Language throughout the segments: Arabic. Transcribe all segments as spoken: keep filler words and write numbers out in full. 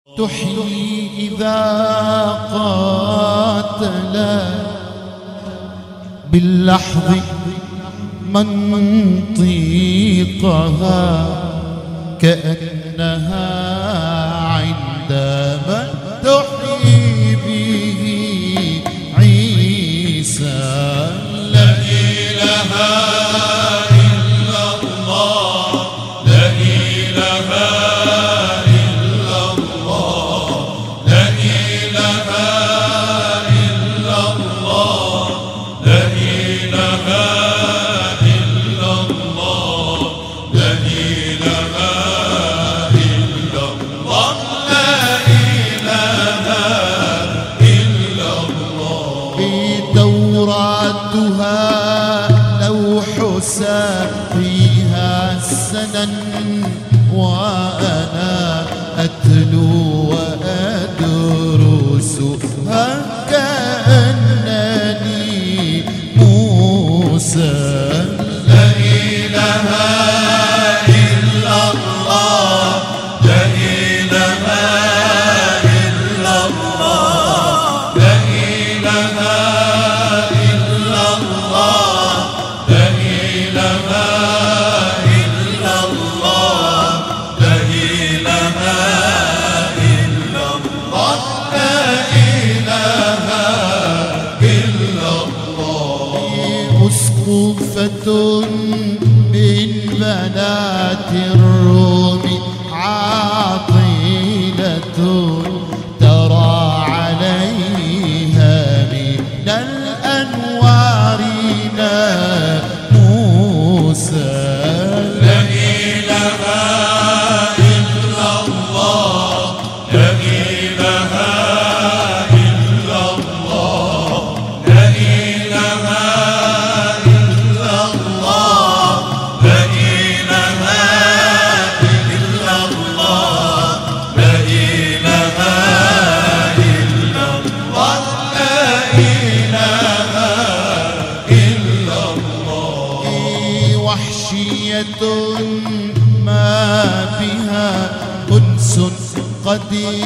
تحيي إذا قاتل باللحظ منطقها كأنها عندما تحيي به عيسى. لا إله إلا الله، لا إله إلا الله، لا إله إلا الله، لا إله إلا الله، لا إله إلا الله، لا إله إلا الله. دوراتها لوح فيها سنن وأنا أتلو وأدرسها كأنني موسى. لا إله إلا الله، لا إله إلا الله، لا إله إلا الله، لا إله إلا الله، لا إله إلا الله، لا إله إلا الله. أسقفة من بنات الروم عاطلة ترى عليها من الأنوار ناموسا. لا إله إلا الله، لا إله إلا الله، لا إله إلا الله، لا إله إلا الله، لا إله إلا الله، لا إله إلا الله. وحشية ما بها أنس قد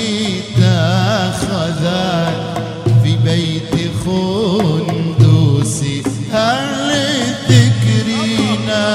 اتخذت في بيت خندوس هل ذكرنا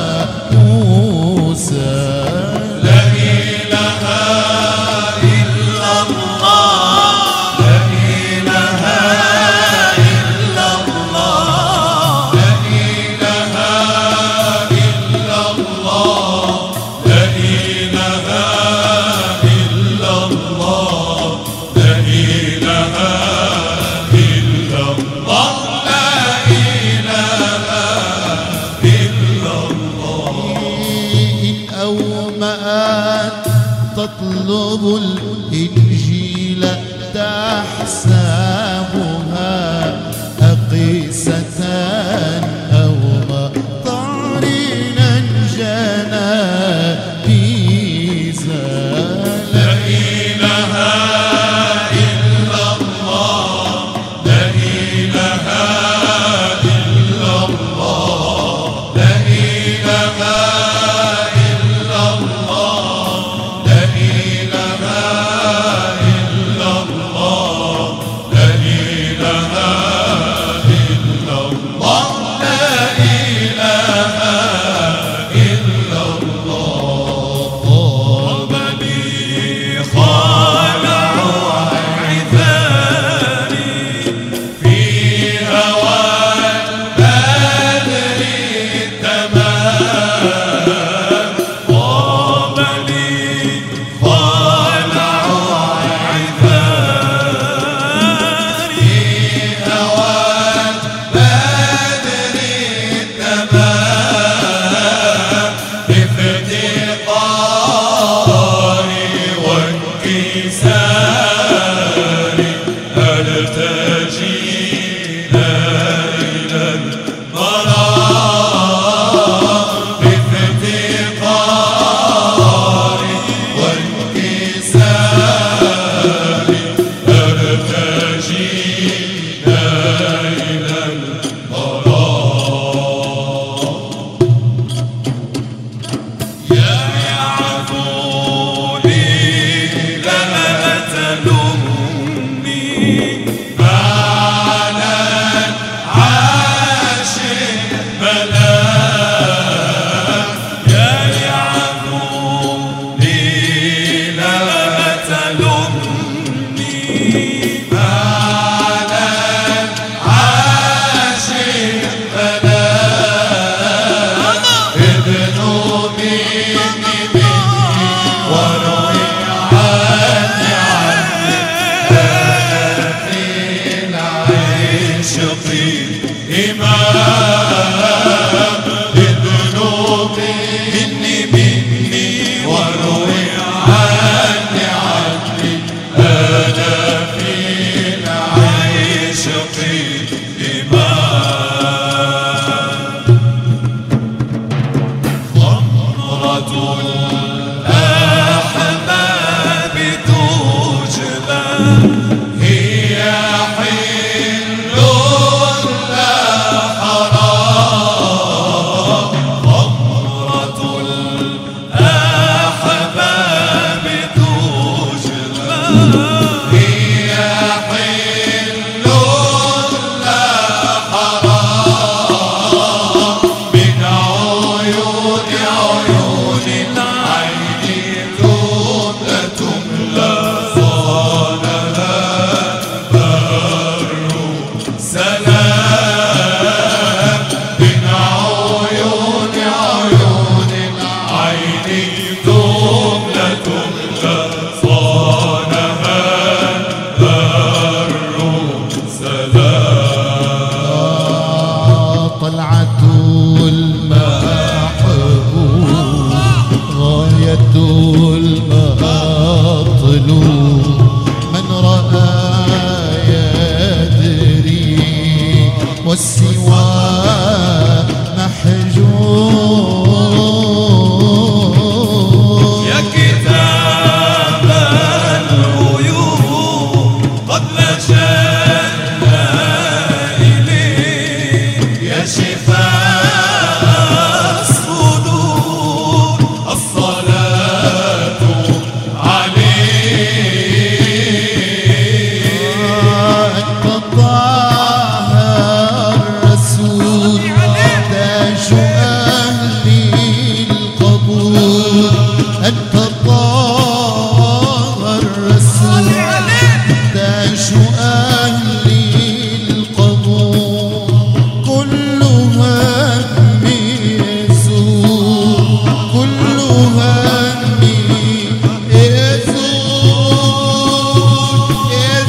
موسى. لا إله إلا الله، لا إله إلا الله، لا إله إلا الله، لا إله إلا الله، لا إله إلا الله، لا إله إلا الله. إن أومأت تطلب الإنجيل تحسبها أقيسة أو مطارنا جنابيزا. لا إله إلا الله، لا إله إلا الله، لا إله إلا الله، لا إله إلا الله، لا إله إلا الله، لا إله إلا الله. طابني خالع عثاري في هوى البدر تمام. طابني خالع عثاري في هوى البدر تمام. بافتقاري وانكساري هل تجينا إلى الضلال. بافتقاري وانكساري هل تجينا إلى الضلال. يا عفوني لنا توجلا هي حل لا حرام غمرة الأحباب توجلا هي حل لا حرام من عيون عيون العين تملى تملى صان البر سلام من عيون عيون العين تملى تملى صانها البر سلام طلعة المحبوب غاية المطلوب من رأى يدري والسوى محجوب يا كتاب الغيوب قد نشأنا إليك يا شفاء الصدور الصلاة عليك أنت طه الرسول تاج أهل القبول أنت طه الرسول تاج أهل القبول كل هم يزول كل هم يزول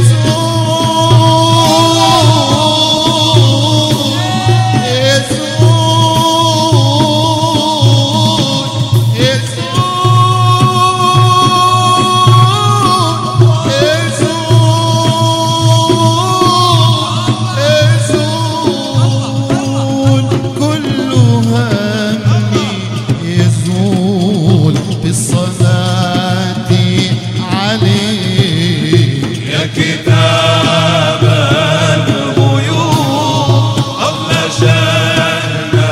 يزول بالصلاة عليك يا كتاب الغيوب قد نشأنا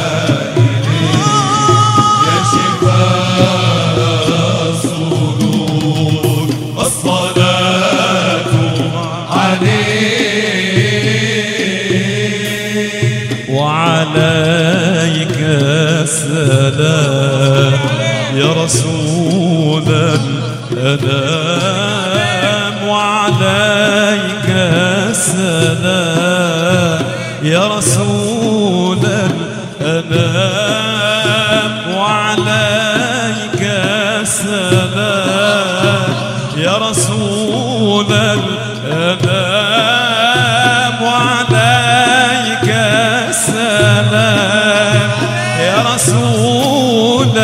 إليك يا شفاء الصدور الصلاة عليك وعليك السلام يا رسول الأنام وعليك السلام يا رسول الأنام وعليك السلام يا رسول الأنام وعليك السلام يا رسول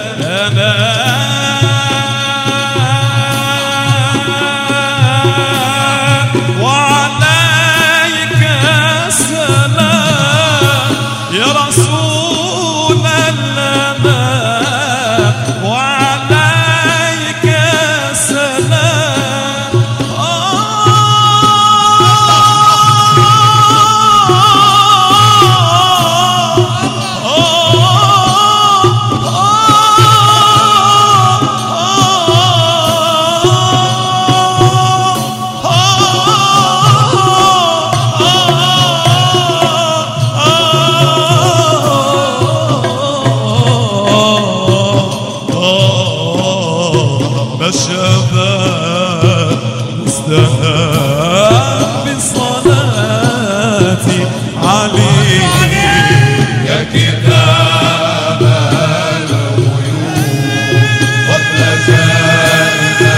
الأنام وعليك السلام يا رسول الأنام وعليك السلام الشباب مستهان بالصلاة عليك يا كتاب الغيوب قد نشأنا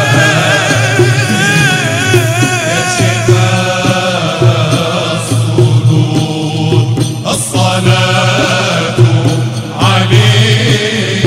يا شفاء الصدور الصلاة عليك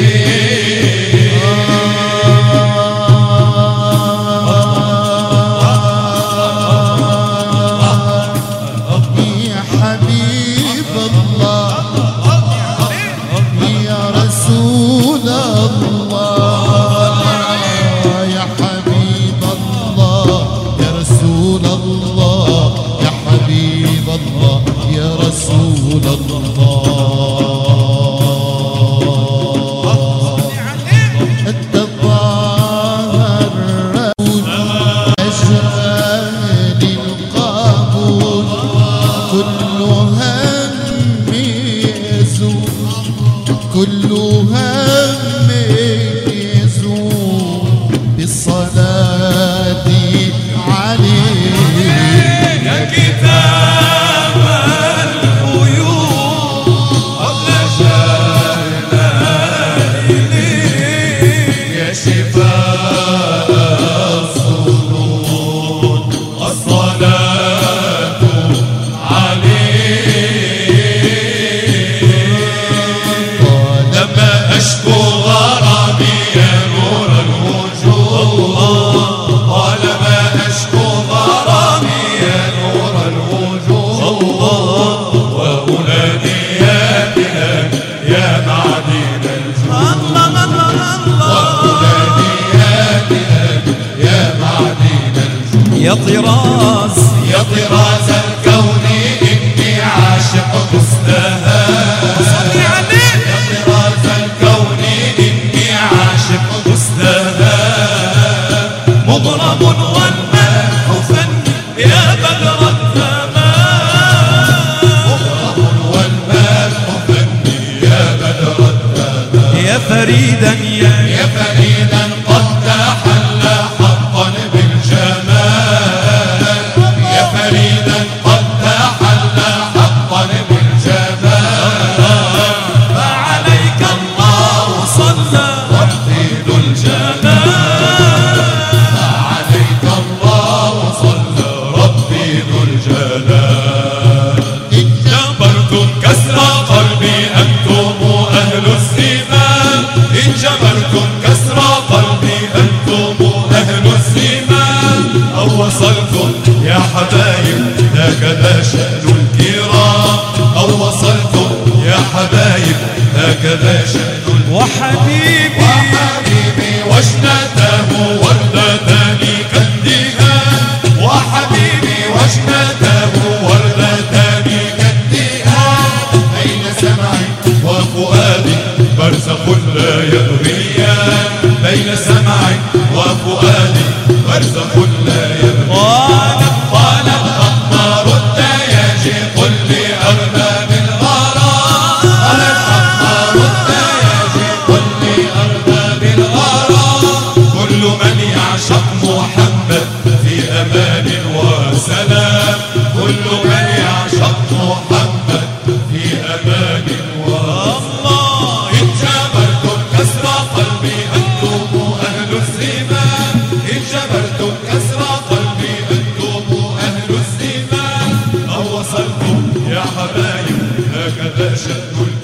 يا طراز يا طراز الكون إني عاشق حسنها. صلي عليه يا طراز الكون إني عاشق حسنها. مضرب والمدح فني يا بدر التمام. مغرب والمدح فني يا بدر التمام. يا فريدا يا يا فريدا قد تحلى حقا بالجمال. يا فريدا قد تحلى حقا بالجمال. فعليك الله صلى ربي ذو الجلال. عليك الله صلى ربي ذو الجلال. جبرتم كسر قلبي أنتم أهل الزمان. إن جبرتم كسر قلبي أنتم أهل الزمان. أو وصلتم يا حبايب هكذا شأن الكرام. أو وصلتم يا حبايب هكذا شأن الكرام. وحبيبي وحبيبي وجنته وردتان كالدهان. وحبيبي وجنته وردتان كالدهان. بين سمعي وفؤادي برزخ لا يبغيان. بين سمعي وفؤادي برزخ لا يبغيان. قال قال الأقمار الدياجي قل لأرباب الغرام. قال الأقمار الدياجي قل لأرباب الغرام. كل من يعشق محمد في أمان وسلام. كل من يعشق محمد في أمان وسلام. الله إن جبرتم كسر قلبي أنتم أهل الزمان. إن جبرتم كسر قلبي أنتم أهل الزمان. أو وصلتم يا حبايب هكذا شأن